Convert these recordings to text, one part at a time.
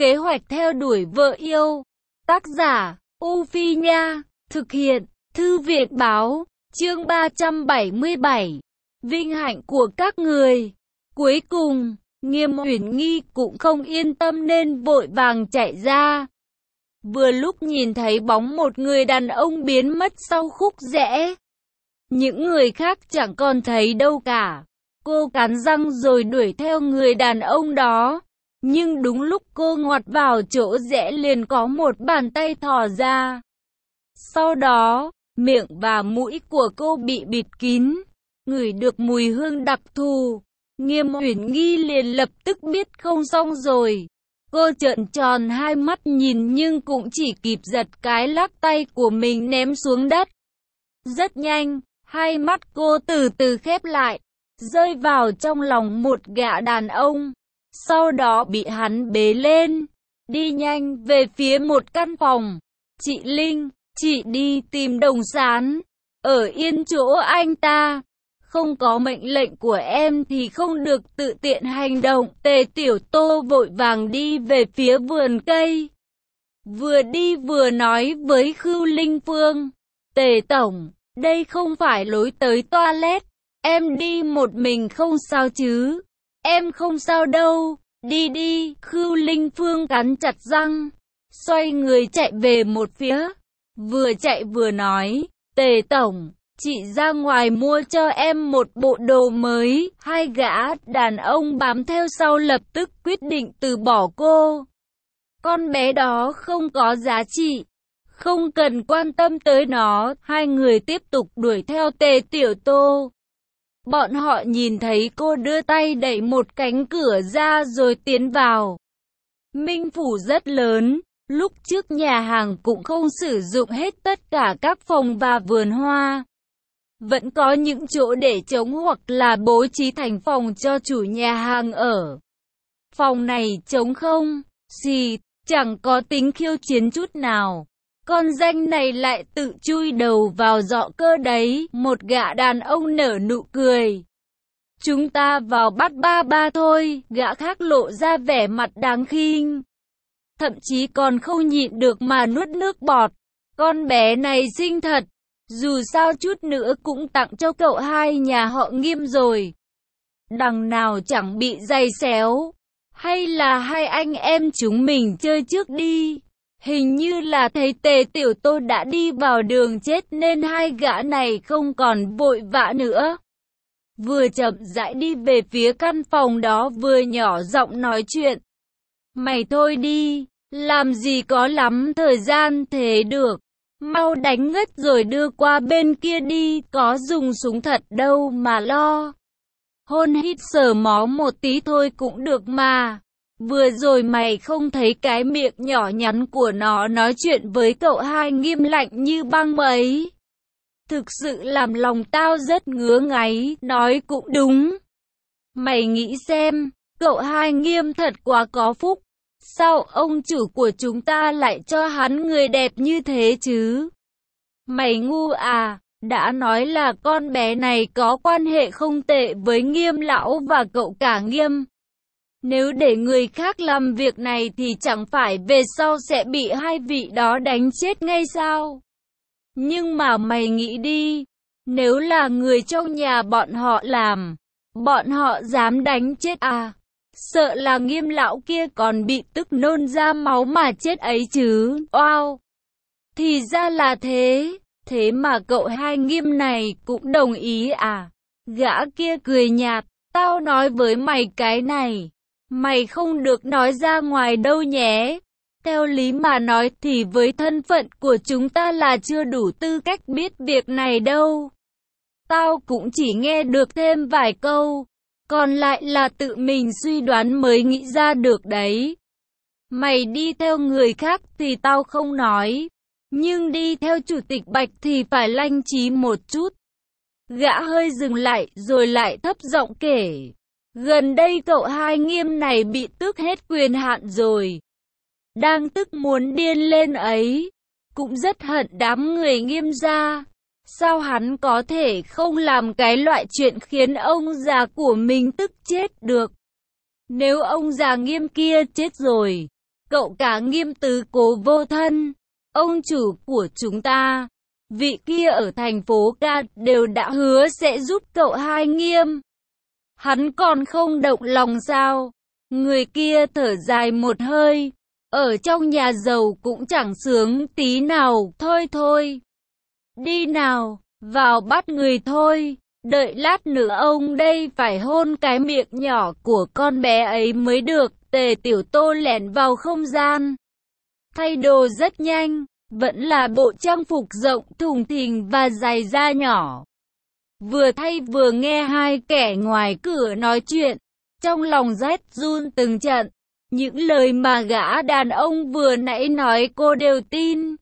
Kế hoạch theo đuổi vợ yêu. Tác giả, U Phi Nha. Thực hiện, Thư viện Báo. Chương 377. Vinh hạnh của các người. Cuối cùng, Nghiêm Uyển Nghi cũng không yên tâm nên vội vàng chạy ra. Vừa lúc nhìn thấy bóng một người đàn ông biến mất sau khúc rẽ. Những người khác chẳng còn thấy đâu cả. Cô cắn răng rồi đuổi theo người đàn ông đó. Nhưng đúng lúc cô ngoặt vào chỗ rẽ liền có một bàn tay thò ra. Sau đó, miệng và mũi của cô bị bịt kín. Ngửi được mùi hương đặc thù. Nghiêm Uyển Nghi liền lập tức biết không xong rồi. Cô trợn tròn hai mắt nhìn nhưng cũng chỉ kịp giật cái lắc tay của mình ném xuống đất. Rất nhanh, hai mắt cô từ từ khép lại, rơi vào trong lòng một gã đàn ông. Sau đó bị hắn bế lên, đi nhanh về phía một căn phòng. Chị Linh, chị đi tìm Đồng Sán, ở yên chỗ anh ta. Không có mệnh lệnh của em thì không được tự tiện hành động. Tề Tiểu Tô vội vàng đi về phía vườn cây. Vừa đi vừa nói với Khưu Linh Phương. Tề Tổng, đây không phải lối tới toilet. Em đi một mình không sao chứ? Em không sao đâu. Đi đi. Khưu Linh Phương cắn chặt răng, xoay người chạy về một phía. Vừa chạy vừa nói. Tề Tổng, chị ra ngoài mua cho em một bộ đồ mới. Hai gã đàn ông bám theo sau lập tức quyết định từ bỏ cô. Con bé đó không có giá trị, không cần quan tâm tới nó. Hai người tiếp tục đuổi theo Tề Tiểu Tô. Bọn họ nhìn thấy cô đưa tay đẩy một cánh cửa ra rồi tiến vào. Minh phủ rất lớn, lúc trước nhà hàng cũng không sử dụng hết tất cả các phòng và vườn hoa. Vẫn có những chỗ để trống hoặc là bố trí thành phòng cho chủ nhà hàng ở. Phòng này trống không, gì, chẳng có tính khiêu chiến chút nào. Con danh này lại tự chui đầu vào giọ cơ đấy. Một gã đàn ông nở nụ cười. Chúng ta vào bắt ba ba thôi. Gã khác lộ ra vẻ mặt đáng khinh, thậm chí còn không nhịn được mà nuốt nước bọt. Con bé này xinh thật. Dù sao chút nữa cũng tặng cho cậu hai nhà họ Nghiêm rồi. Đằng nào chẳng bị giày xéo. Hay là hai anh em chúng mình chơi trước đi. Hình như là thấy Tề Tiểu Tô đã đi vào đường chết nên hai gã này không còn vội vã nữa. Vừa chậm rãi đi về phía căn phòng đó vừa nhỏ giọng nói chuyện. Mày thôi đi, làm gì có lắm thời gian thế được. Mau đánh ngất rồi đưa qua bên kia đi, có dùng súng thật đâu mà lo. Hôn hít sờ mó một tí thôi cũng được mà. Vừa rồi mày không thấy cái miệng nhỏ nhắn của nó nói chuyện với cậu hai Nghiêm lạnh như băng ấy. Thực sự làm lòng tao rất ngứa ngáy, nói cũng đúng. Mày nghĩ xem, cậu hai Nghiêm thật quá có phúc. Sao ông chủ của chúng ta lại cho hắn người đẹp như thế chứ? Mày ngu à, đã nói là con bé này có quan hệ không tệ với Nghiêm lão và cậu cả Nghiêm. Nếu để người khác làm việc này thì chẳng phải về sau sẽ bị hai vị đó đánh chết ngay sao? Nhưng mà mày nghĩ đi, nếu là người trong nhà bọn họ làm, bọn họ dám đánh chết à? Sợ là Nghiêm lão kia còn bị tức nôn ra máu mà chết ấy chứ. Oao! Thì ra là thế, thế mà cậu hai Nghiêm này cũng đồng ý à? Gã kia cười nhạt, tao nói với mày cái này. Mày không được nói ra ngoài đâu nhé. Theo lý mà nói thì với thân phận của chúng ta là chưa đủ tư cách biết việc này đâu. Tao cũng chỉ nghe được thêm vài câu, còn lại là tự mình suy đoán mới nghĩ ra được đấy. Mày đi theo người khác thì tao không nói, nhưng đi theo chủ tịch Bạch thì phải lanh trí một chút. Gã hơi dừng lại rồi lại thấp giọng kể. Gần đây cậu hai Nghiêm này bị tước hết quyền hạn rồi. Đang tức muốn điên lên ấy. Cũng rất hận đám người Nghiêm gia. Sao hắn có thể không làm cái loại chuyện khiến ông già của mình tức chết được. Nếu ông già Nghiêm kia chết rồi, cậu cả Nghiêm tứ cố vô thân, ông chủ của chúng ta, vị kia ở thành phố ca đều đã hứa sẽ giúp cậu hai Nghiêm. Hắn còn không động lòng sao? Người kia thở dài một hơi, ở trong nhà giàu cũng chẳng sướng tí nào, thôi thôi. Đi nào, vào bắt người thôi, đợi lát nữa ông đây phải hôn cái miệng nhỏ của con bé ấy mới được. Tề Tiểu Tô lẻn vào không gian, thay đồ rất nhanh, vẫn là bộ trang phục rộng thùng thình và giày da nhỏ. Vừa thay vừa nghe hai kẻ ngoài cửa nói chuyện, trong lòng rét run từng trận. Những lời mà gã đàn ông vừa nãy nói cô đều tin.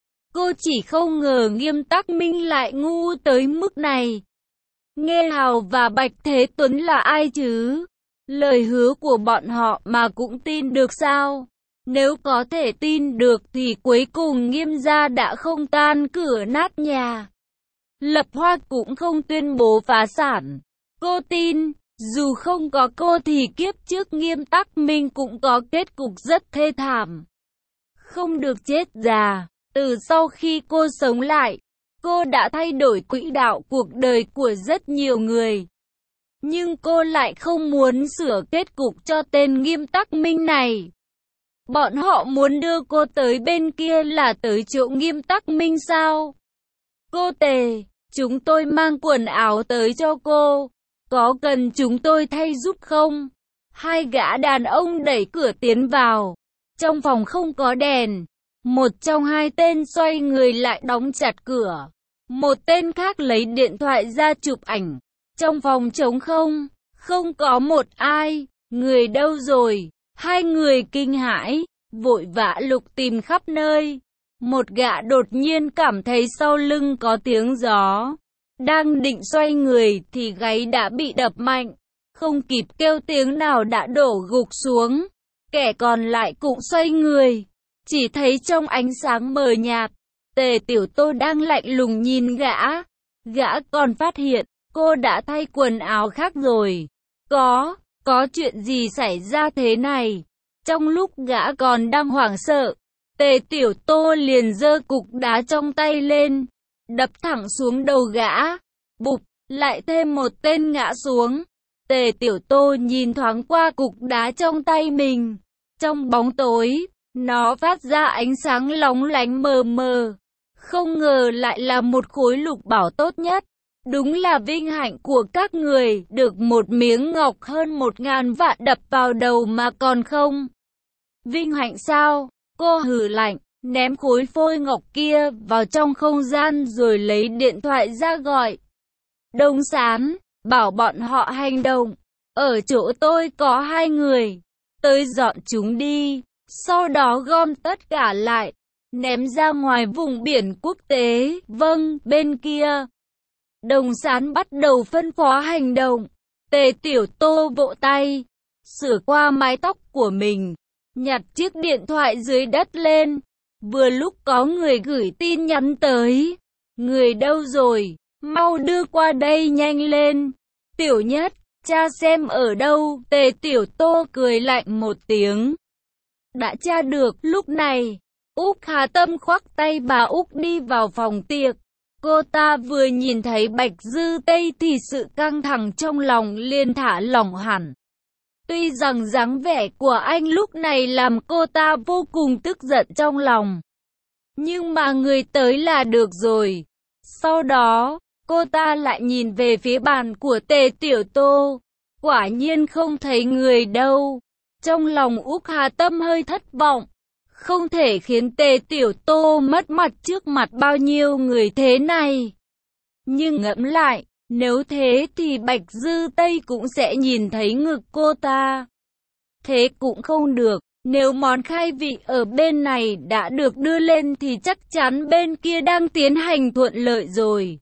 Cô chỉ không ngờ Nghiêm Tắc Minh lại ngu tới mức này. Nghe Hào và Bạch Thế Tuấn là ai chứ? Lời hứa của bọn họ mà cũng tin được sao? Nếu có thể tin được thì cuối cùng Nghiêm gia đã không tan cửa nát nhà. Lập Hoa cũng không tuyên bố phá sản. Cô tin, dù không có cô thì kiếp trước Nghiêm Tắc Minh cũng có kết cục rất thê thảm. Không được chết già. Từ sau khi cô sống lại, cô đã thay đổi quỹ đạo cuộc đời của rất nhiều người. Nhưng cô lại không muốn sửa kết cục cho tên Nghiêm Tắc Minh này. Bọn họ muốn đưa cô tới bên kia là tới chỗ Nghiêm Tắc Minh sao? Cô Tề, chúng tôi mang quần áo tới cho cô. Có cần chúng tôi thay giúp không? Hai gã đàn ông đẩy cửa tiến vào. Trong phòng không có đèn. Một trong hai tên xoay người lại đóng chặt cửa. Một tên khác lấy điện thoại ra chụp ảnh. Trong phòng trống không, không có một ai. Người đâu rồi? Hai người kinh hãi, vội vã lục tìm khắp nơi. Một gã đột nhiên cảm thấy sau lưng có tiếng gió. Đang định xoay người thì gáy đã bị đập mạnh. Không kịp kêu tiếng nào đã đổ gục xuống. Kẻ còn lại cũng xoay người. Chỉ thấy trong ánh sáng mờ nhạt, Tề Tiểu Tô đang lạnh lùng nhìn gã. Gã còn phát hiện, cô đã thay quần áo khác rồi. Có chuyện gì xảy ra thế này? Trong lúc gã còn đang hoảng sợ, Tề Tiểu Tô liền giơ cục đá trong tay lên, đập thẳng xuống đầu gã. Bụp, lại thêm một tên ngã xuống. Tề Tiểu Tô nhìn thoáng qua cục đá trong tay mình. Trong bóng tối, nó phát ra ánh sáng lóng lánh mờ mờ. Không ngờ lại là một khối lục bảo tốt nhất. Đúng là vinh hạnh của các người, được một miếng ngọc hơn 1000 vạn đập vào đầu mà còn không. Vinh hạnh sao? Cô hừ lạnh, ném khối phôi ngọc kia vào trong không gian rồi lấy điện thoại ra gọi Đông Sán, bảo bọn họ hành động. Ở chỗ tôi có 2 người, tới dọn chúng đi. Sau đó gom tất cả lại, ném ra ngoài vùng biển quốc tế. Vâng, bên kia. Đồng Sán bắt đầu phân phó hành động. Tề Tiểu Tô vỗ tay, sửa qua mái tóc của mình, nhặt chiếc điện thoại dưới đất lên. Vừa lúc có người gửi tin nhắn tới. Người đâu rồi? Mau đưa qua đây nhanh lên. Tiểu Nhất, cha xem ở đâu? Tề Tiểu Tô cười lạnh một tiếng. Đã tra được. Lúc này, Úc Hà Tâm khoác tay bà Úc đi vào phòng tiệc. Cô ta vừa nhìn thấy Bạch Dư Tây thì sự căng thẳng trong lòng liền thả lỏng hẳn. Tuy rằng dáng vẻ của anh lúc này làm cô ta vô cùng tức giận trong lòng. Nhưng mà người tới là được rồi. Sau đó, cô ta lại nhìn về phía bàn của Tề Tiểu Tô. Quả nhiên không thấy người đâu. Trong lòng Úc Hà Tâm hơi thất vọng. Không thể khiến Tề Tiểu Tô mất mặt trước mặt bao nhiêu người thế này. Nhưng ngẫm lại, nếu thế thì Bạch Dư Tây cũng sẽ nhìn thấy ngực cô ta. Thế cũng không được, nếu món khai vị ở bên này đã được đưa lên thì chắc chắn bên kia đang tiến hành thuận lợi rồi.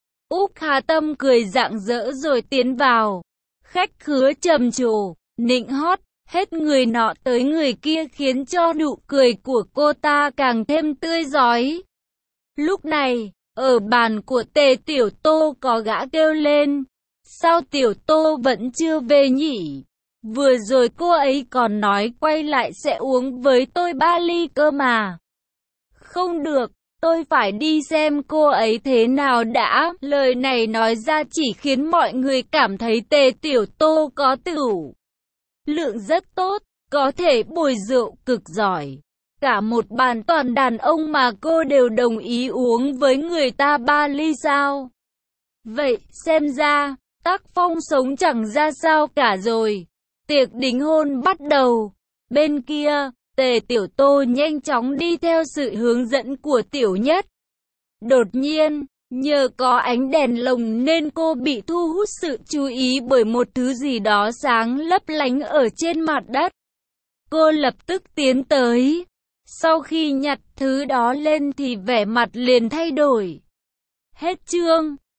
Úc Hà Tâm cười rạng rỡ rồi tiến vào. Khách khứa trầm trồ, nịnh hót. Hết người nọ tới người kia khiến cho nụ cười của cô ta càng thêm tươi rói. Lúc này, ở bàn của Tề Tiểu Tô có gã kêu lên. Sao Tiểu Tô vẫn chưa về nhỉ? Vừa rồi cô ấy còn nói quay lại sẽ uống với tôi 3 ly cơ mà. Không được, tôi phải đi xem cô ấy thế nào đã. Lời này nói ra chỉ khiến mọi người cảm thấy Tề Tiểu Tô có tửu lượng rất tốt, có thể bồi rượu cực giỏi. Cả một bàn toàn đàn ông mà cô đều đồng ý uống với người ta 3 ly sao? Vậy, xem ra, tác phong sống chẳng ra sao cả rồi. Tiệc đính hôn bắt đầu. Bên kia, Tề Tiểu Tô nhanh chóng đi theo sự hướng dẫn của Tiểu Nhất. Đột nhiên, nhờ có ánh đèn lồng nên cô bị thu hút sự chú ý bởi một thứ gì đó sáng lấp lánh ở trên mặt đất. Cô lập tức tiến tới. Sau khi nhặt thứ đó lên thì vẻ mặt liền thay đổi. Hết chương.